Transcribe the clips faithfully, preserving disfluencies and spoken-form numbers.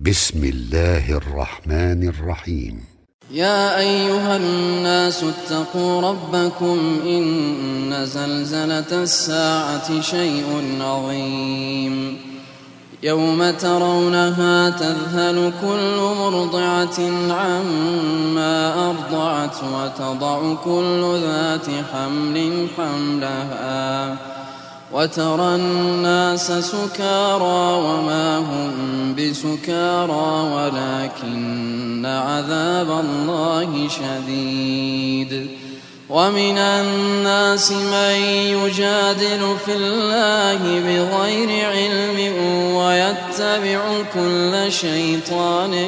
بسم الله الرحمن الرحيم. يا أيها الناس اتقوا ربكم إن زلزلة الساعة شيء عظيم يوم ترونها تذهل كل مرضعة عما أرضعت وتضع كل ذات حمل حملها وترى الناس سكارى وما هم بسكارى ولكن عذاب الله شديد. ومن الناس من يجادل في الله بغير علم ويتبع كل شيطان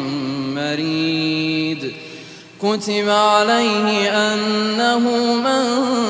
مريد. كتب عليه أنه من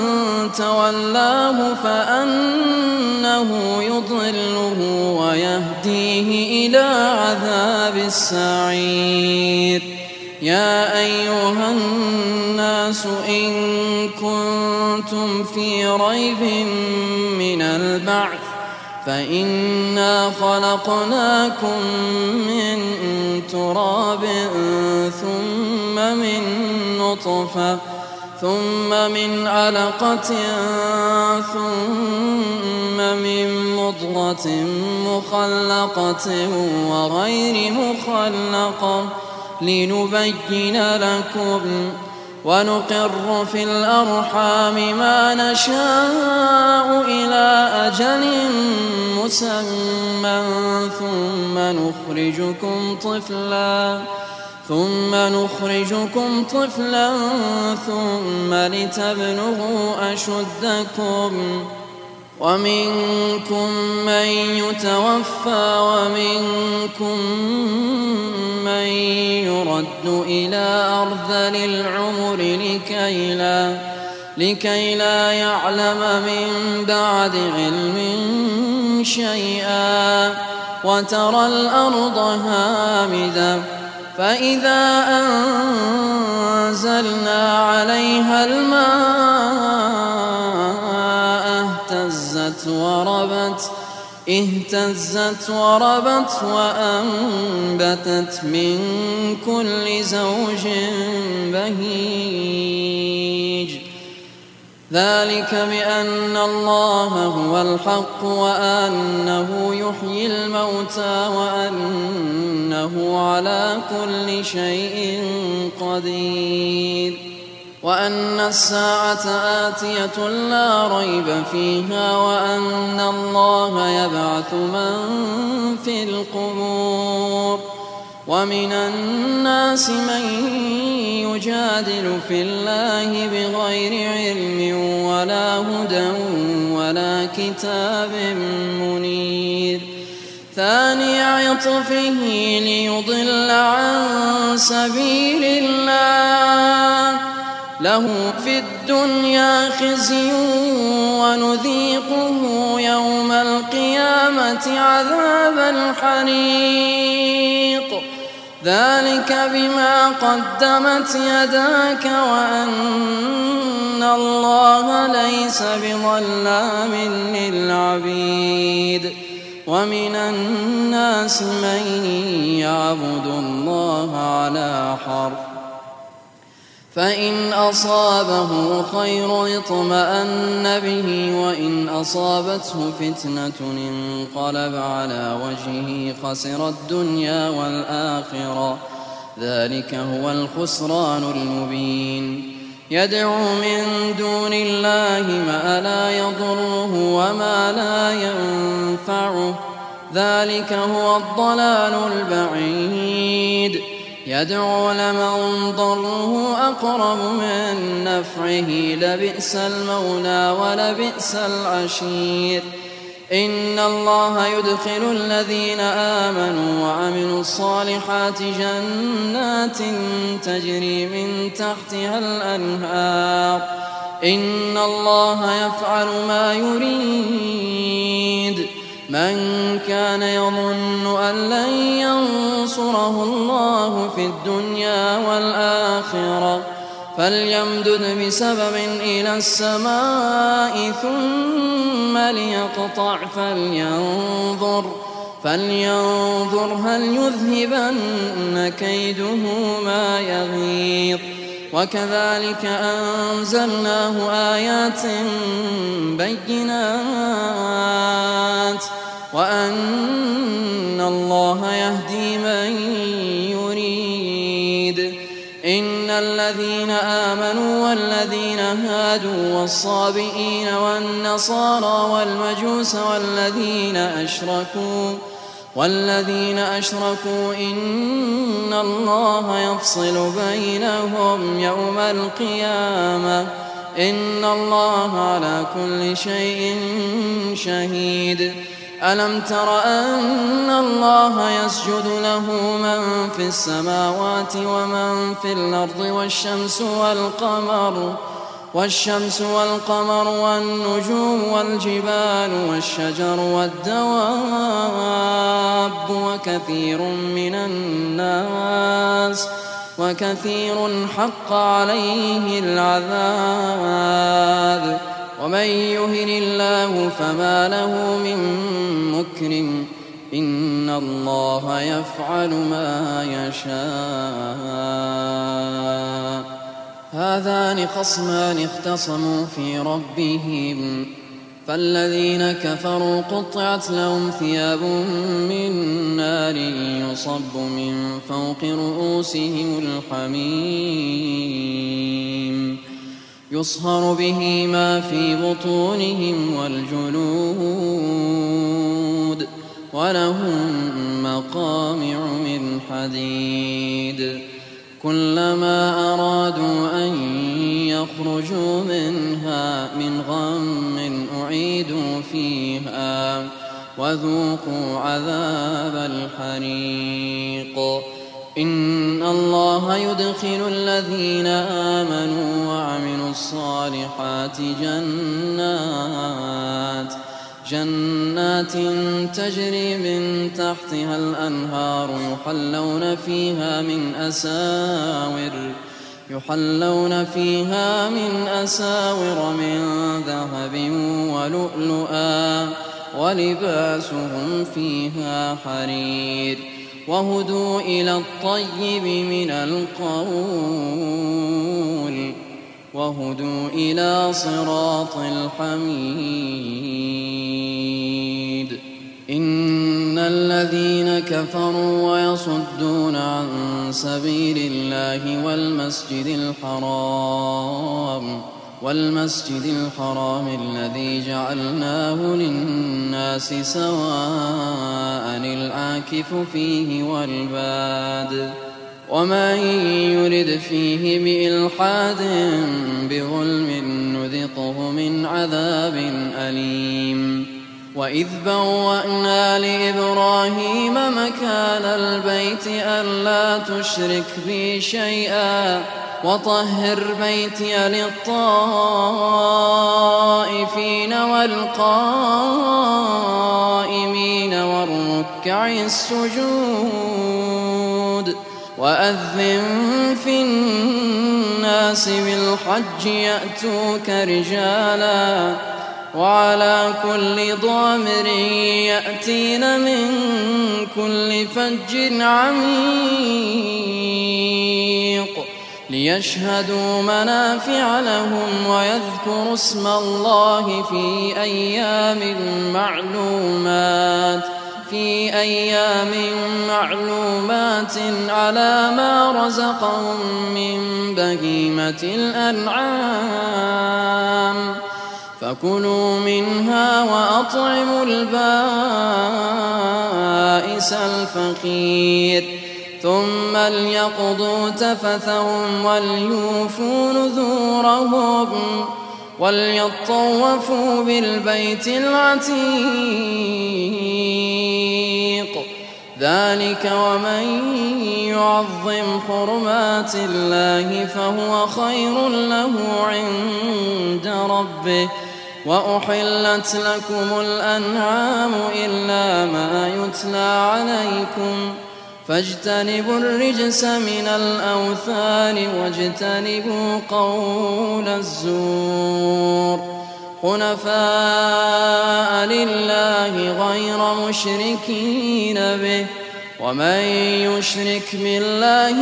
تولاه فأنه يضله ويهديه إلى عذاب السعير. يا أيها الناس إن كنتم في ريب من البعث فإنا خلقناكم من تراب ثم من نطفة ثم من علقة ثم من مضغة مخلقة وغير مخلقة لنبين لكم ونقر في الأرحام ما نشاء إلى أجل مسمى ثم نخرجكم طفلا ثم نخرجكم طفلا ثم لتبلغوا أشدكم ومنكم من يتوفى ومنكم من يرد إلى أرذل العمر لكي لا, لكي لا يعلم من بعد علم شيئا. وترى الأرض هامدة فإذا أنزلنا عليها الماء اهتزت وربت اهتزت وربت وأنبتت من كل زوج بهيج. ذلك بأن الله هو الحق وأنه يحيي الموتى وأنه على كل شيء قدير وأن الساعة آتية لا ريب فيها وأن الله يبعث من في القبور. ومن الناس من يجادل في الله بغير علم ولا هدى ولا كتاب منير. ثاني عطفه ليضل عن سبيل الله له في الدنيا خزي ونذيقه يوم القيامة عذاب الحريق. ذلك بما قدمت يداك وأن الله ليس بظلام للعبيد. ومن الناس من يعبد الله على حرف فإن أصابه خير اطمأن به وإن أصابته فتنة انقلب على وجهه خسر الدنيا والآخرة. ذلك هو الخسران المبين. يدعو من دون الله ما لا يضره وما لا ينفعه. ذلك هو الضلال البعيد. يدعو لمن ضره أقرب من نفعه لبئس المولى ولبئس العشير. إن الله يدخل الذين آمنوا وعملوا الصالحات جنات تجري من تحتها الأنهار. إن الله يفعل ما يريد. من كان يظن أن لن ينصره الله في الدنيا والآخرة فليمدد بسبب إلى السماء ثم ليقطع فلينظر فلينظر هل يذهبن كيده ما يغيظ وكذلك أنزلناه آيات بينات وأن الله يهدي من يريد إن الذين آمنوا والذين هادوا والصابئين والنصارى والمجوس والذين أشركوا والذين أشركوا إن الله يفصل بينهم يوم القيامة إن الله على كل شيء شهيد ألم تر أن الله يسجد له من في السماوات ومن في الأرض والشمس والقمر والشمس والقمر والنجوم والجبال والشجر والدواب وكثير من الناس وكثير حق عليه العذاب ومن يهن الله فما له من مكرم إن الله يفعل ما يشاء هذان خصمان اختصموا في ربهم فالذين كفروا قطعت لهم ثياب من نار يصب من فوق رؤوسهم الحميم يصهر به ما في بطونهم والجلود ولهم مقامع من حديد كلما أرادوا أن يخرجوا منها من غم أعيدوا فيها وذوقوا عذاب الحريق إن الله يدخل الذين آمنوا وعملوا الصالحات جنات جنات تجري من تحتها الأنهار يحلون فيها من أساور يحلون فيها من أساور من ذهب ولؤلؤا ولباسهم فيها حرير وهدوا إلى الطيب من القول وهدوا إلى صراط الحميد إن الذين كفروا ويصدون عن سبيل الله والمسجد الحرام والمسجد الحرام الذي جعلناه للناس سواء العاكف فيه والباد ومن يرد فيه بإلحاد بظلم نذقه من عذاب أليم وإذ بوأنا لإبراهيم مكان البيت ألا تشرك بي شيئا وطهر بيتي للطائفين والقائمين والركع السجود وأذن في الناس بالحج يأتوك رجالا وعلى كل ضامر يأتين من كل فج عميق ليشهدوا منافع لهم ويذكروا اسم الله في أيام معلومات في أيام معلومات على ما رزقهم من بهيمة الأنعام فكلوا منها وأطعموا البائس الفقير ثم ليقضوا تفثهم وليوفوا نذورهم وليطوفوا بالبيت العتيق ذلك ومن يعظم حرمات الله فهو خير له عند ربه وأحلت لكم الأنعام إلا ما يتلى عليكم فاجتنبوا الرجس من الأوثان واجتنبوا قول الزور حنفاء لله غير مشركين به ومن يشرك بالله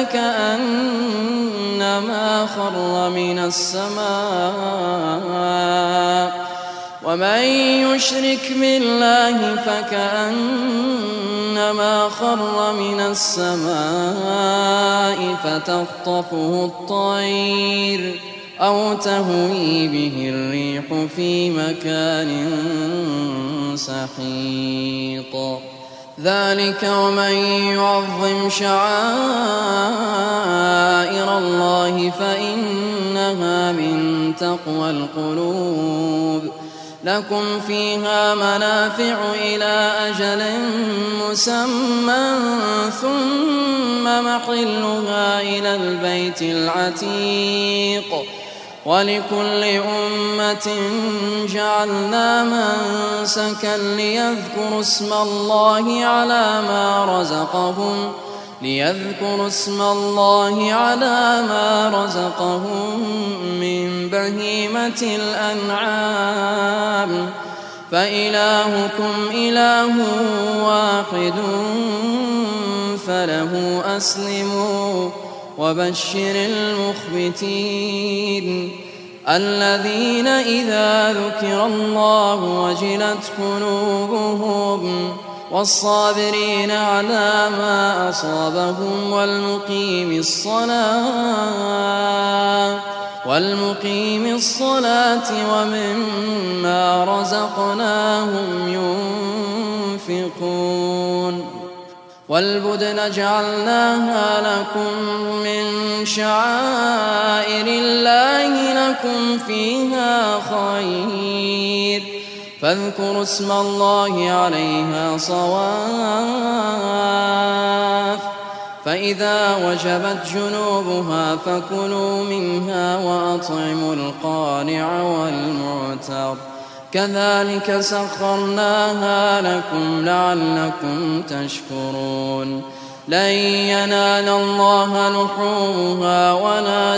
فكأنما خر من السماء ومن يشرك بالله فكأنما خر من السماء فتخطفه الطير أو تهوي به الريح في مكان سحيق ذلك ومن يعظم شعائر الله فإنها من تقوى القلوب لكم فيها منافع إلى أجل مسمى ثم محلها إلى البيت العتيق ولكل أمة جعلنا منسكا ليذكروا اسم الله على ما رزقهم ليذكروا اسم الله على ما رزقهم من بهيمة الأنعام فإلهكم إله واحد فله أسلموا وبشر المخبتين الذين إذا ذكر الله وجلت قلوبهم والصابرين على ما أصابهم والمقيم الصلاة والمقيم الصلاة ومما رزقناهم ينفقون والبدن جعلناها لكم من شعائر الله لكم فيها خير فاذكروا اسم الله عليها صواف فإذا وجبت جنوبها فكلوا منها وأطعموا القانع والمعتر كذلك سخرناها لكم لعلكم تشكرون لن ينال الله لحومها ولا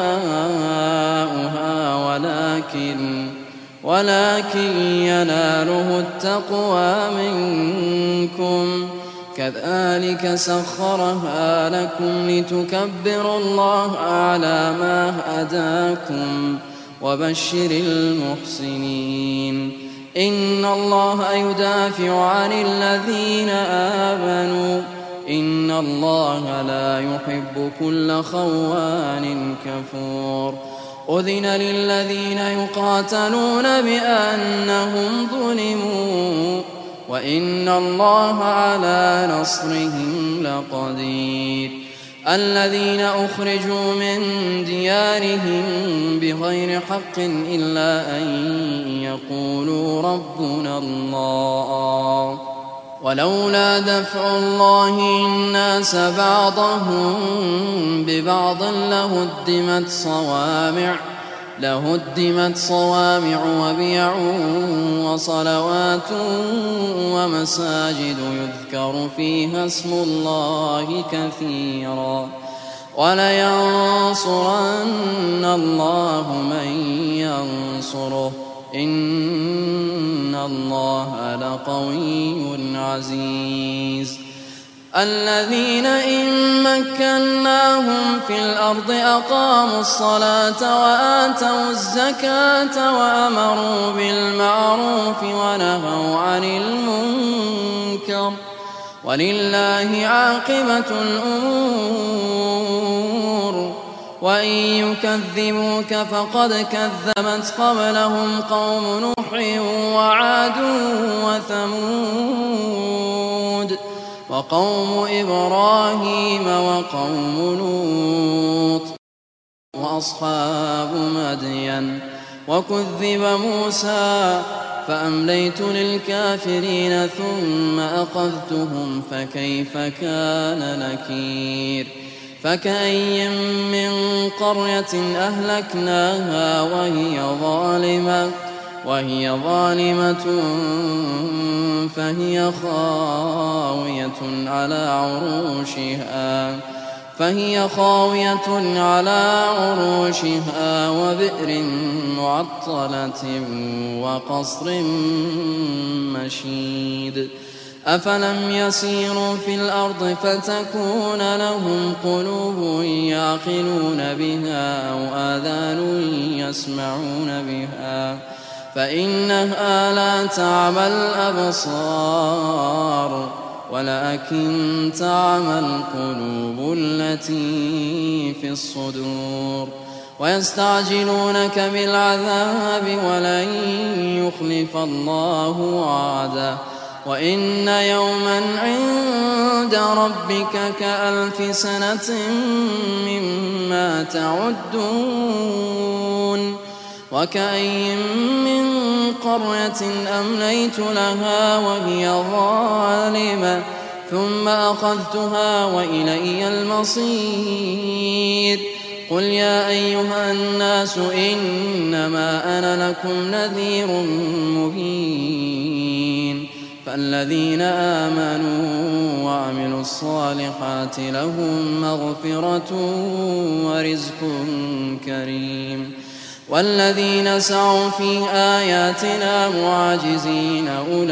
دماؤها ولكن ولكن يناله التقوى منكم كذلك سخرها لكم لتكبروا الله على ما هداكم وبشر المحسنين إن الله يدافع عن الذين آمنوا إن الله لا يحب كل خوان كفور أذن للذين يقاتلون بأنهم ظلموا وإن الله على نصرهم لقدير الذين أخرجوا من ديارهم بغير حق إلا أن يقولوا ربنا الله ولولا دفع الله الناس بعضهم ببعض لهدمت صوامع لهدمت صوامع وبيع وصلوات ومساجد يذكر فيها اسم الله كثيرا ولينصرن الله من ينصره إن الله لقوي عزيز الذين إن مكناهم في الأرض أقاموا الصلاة وآتوا الزكاة وأمروا بالمعروف ونهوا عن المنكر ولله عاقبة الأمور وإن يكذبوك فقد كذبت قبلهم قوم نوح وعاد وثمود وقوم إبراهيم وقوم لوط وأصحاب مدين وكذب موسى فأمليت للكافرين ثم أخذتهم فكيف كان نكير فكأي من قرية أهلكناها وهي ظالمة وهي ظالمة فهي خاوية على عروشها فهي خاوية على عروشها وبئر معطلة وقصر مشيد أفلم يسيروا في الأرض فتكون لهم قلوب يعقلون بها أو آذان يسمعون بها فإنها لا تعمى الأبصار ولكن تعمى القلوب التي في الصدور ويستعجلونك بالعذاب ولن يخلف الله وعده وإن يوما عند ربك كألف سنة مما تعدون وكأين من قرية أمليت لها وهي ظالمة ثم أخذتها وإلي المصير قل يا أيها الناس إنما أنا لكم نذير مبين فالذين آمنوا وعملوا الصالحات لهم مغفرة ورزق كريم والذين سعوا في آياتنا معاجزين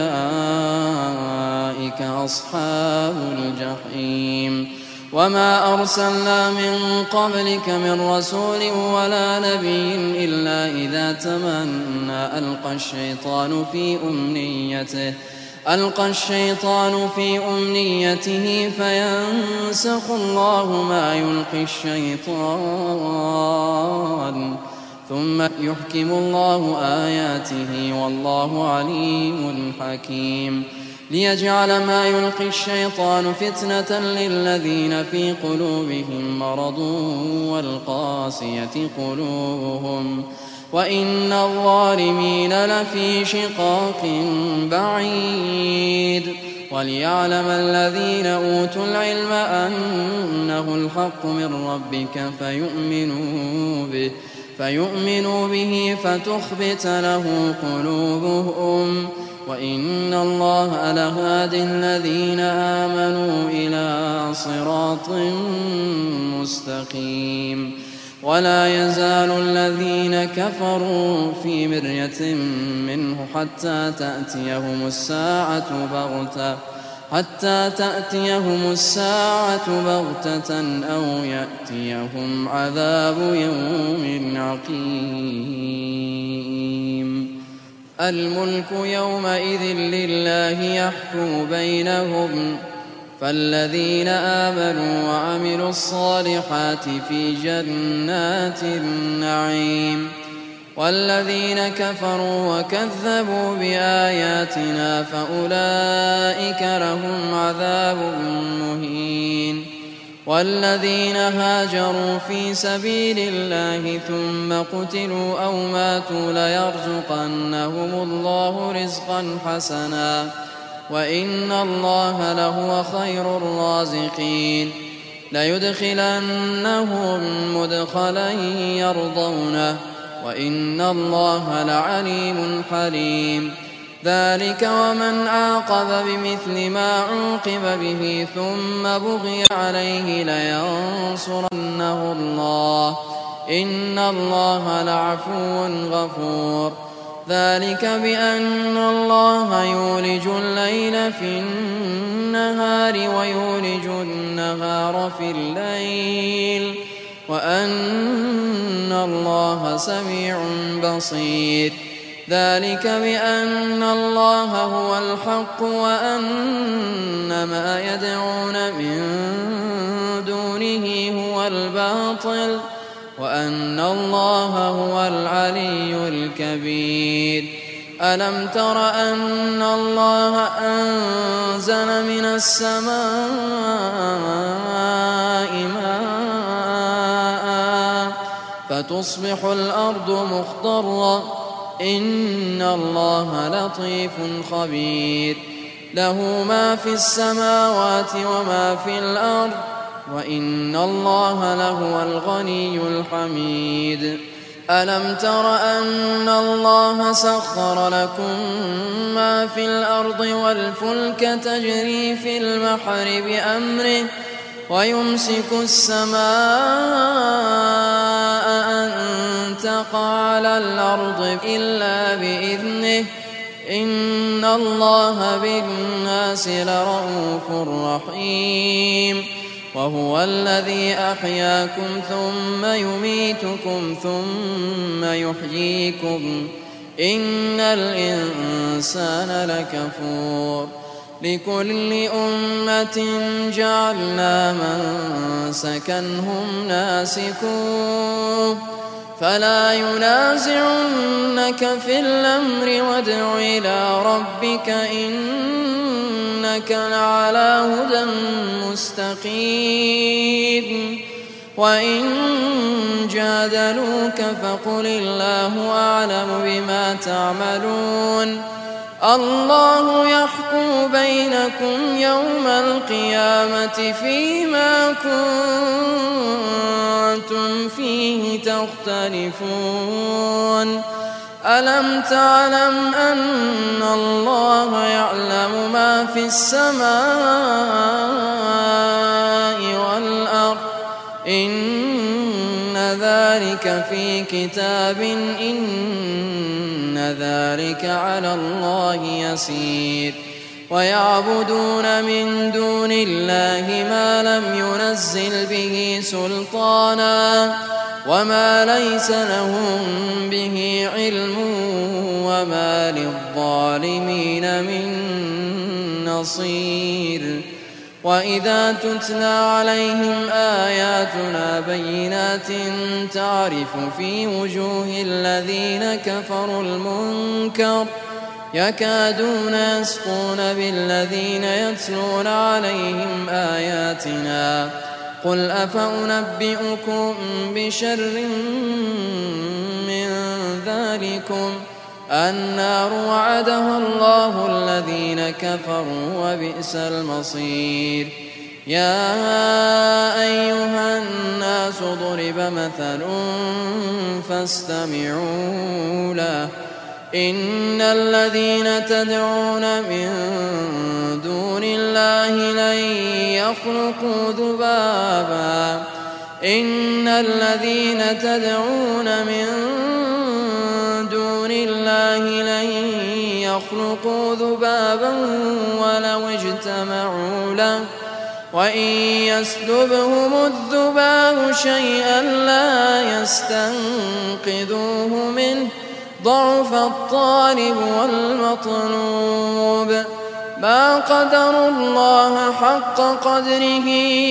أولئك أصحاب الجحيم وما أرسلنا من قبلك من رسول ولا نبي إلا إذا تمنى ألقى الشيطان في أمنيته ألقى الشيطان في أمنيته فينسخ الله ما يلقي الشيطان ثم يحكم الله آياته والله عليم حكيم ليجعل ما يلقي الشيطان فتنة للذين في قلوبهم مرض والقاسية قلوبهم وإن الظالمين لفي شقاق بعيد وليعلم الذين أوتوا العلم أنه الحق من ربك فيؤمنوا به فيؤمنوا به فتخبت له قلوبهم وإن الله لهادي الذين آمنوا إلى صراط مستقيم ولا يزال الذين كفروا في مرية منه حتى تأتيهم الساعة بغتة حتى تأتيهم الساعة بغتة أو يأتيهم عذاب يوم عقيم الملك يومئذ لله يحكم بينهم فالذين آمنوا وعملوا الصالحات في جنات النعيم والذين كفروا وكذبوا بآياتنا فأولئك لهم عذاب مهين والذين هاجروا في سبيل الله ثم قتلوا أو ماتوا ليرزقنهم الله رزقا حسنا وإن الله لهو خير الرازقين ليدخلنهم مدخلا يرضونه وإن الله لعليم حليم ذلك ومن عاقب بمثل ما عوقب به ثم بغي عليه لينصرنه الله إن الله لعفو غفور ذلك بأن الله يولج الليل في النهار ويولج النهار في الليل وأن الله سميع بصير ذلك بأن الله هو الحق وأن ما يدعون من دونه هو الباطل وأن الله هو العلي الكبير ألم تر أن الله أنزل من السماء ماء فتصبح الأرض مخضرة إن الله لطيف خبير له ما في السماوات وما في الأرض وإن الله لهو الغني الحميد ألم تر أن الله سخر لكم ما في الأرض والفلك تجري في البحر بأمره ويمسك السماء أن تقع على الأرض إلا بإذنه إن الله بالناس لرءوف رحيم وهو الذي أحياكم ثم يميتكم ثم يحييكم إن الإنسان لكفور لكل أمة جعلنا منسكا هم ناسكوه فلا ينازعنك في الأمر وادع إلى ربك إنك لعلى هدى مستقيم وإن جادلوك فقل الله أعلم بما تعملون الله يحكم بينكم يوم القيامة فيما كنتم فيه تختلفون ألم تعلم أن الله يعلم ما في السماء والأرض إن ذلك في كتاب إن ذلك على الله يسير ويعبدون من دون الله ما لم ينزل به سلطانا وما ليس لهم به علم وما للظالمين من نصير وإذا تتلى عليهم آياتنا بينات تعرف في وجوه الذين كفروا المنكر يكادون يسطون بالذين يتلون عليهم آياتنا قل أفأنبئكم بشر من ذلكم النار وعدها الله الذين كفروا وبئس المصير يا أيها الناس ضرب مثل فاستمعوا له إن الذين تدعون من دون الله لن يخلقوا ذبابا إن الذين تدعون من دون الله لن يخلقوا ذبابا ولو اجتمعوا له وإن يسلبهم الذباب شيئا لا يستنقذوه منه ضعف الطالب والمطلوب ما قدروا الله حق قدره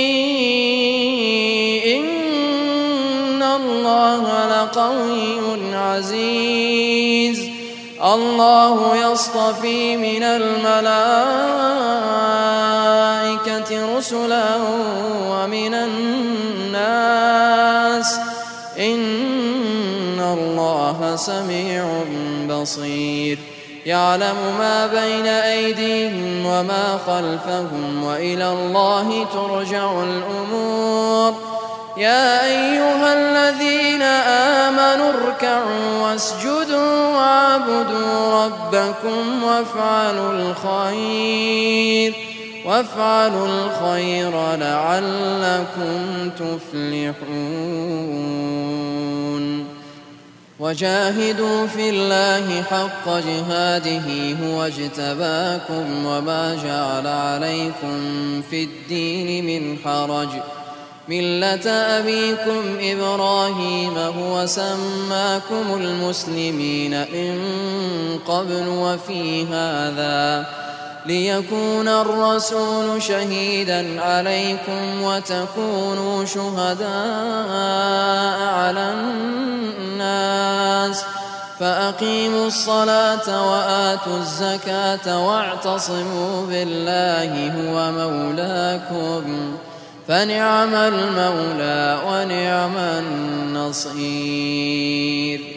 إن الله لقوي عزيز الله يصطفي من الملائكة رسلا ومن الناس إن الله سميع بصير يعلم ما بين أيديهم وما خلفهم وإلى الله ترجع الأمور يا أيها الذين آمنوا اركعوا واسجدوا واعبدوا ربكم وافعلوا الخير وافعلوا الخير لعلكم تفلحون وجاهدوا في الله حق جهاده هو اجتباكم وما جعل عليكم في الدين من حرج ملة أبيكم إبراهيم هو سماكم المسلمين من قبل وفي هذا ليكون الرسول شهيدا عليكم وتكونوا شهداء على الناس فأقيموا الصلاة وآتوا الزكاة واعتصموا بالله هو مولاكم فنعم المولى ونعم النصير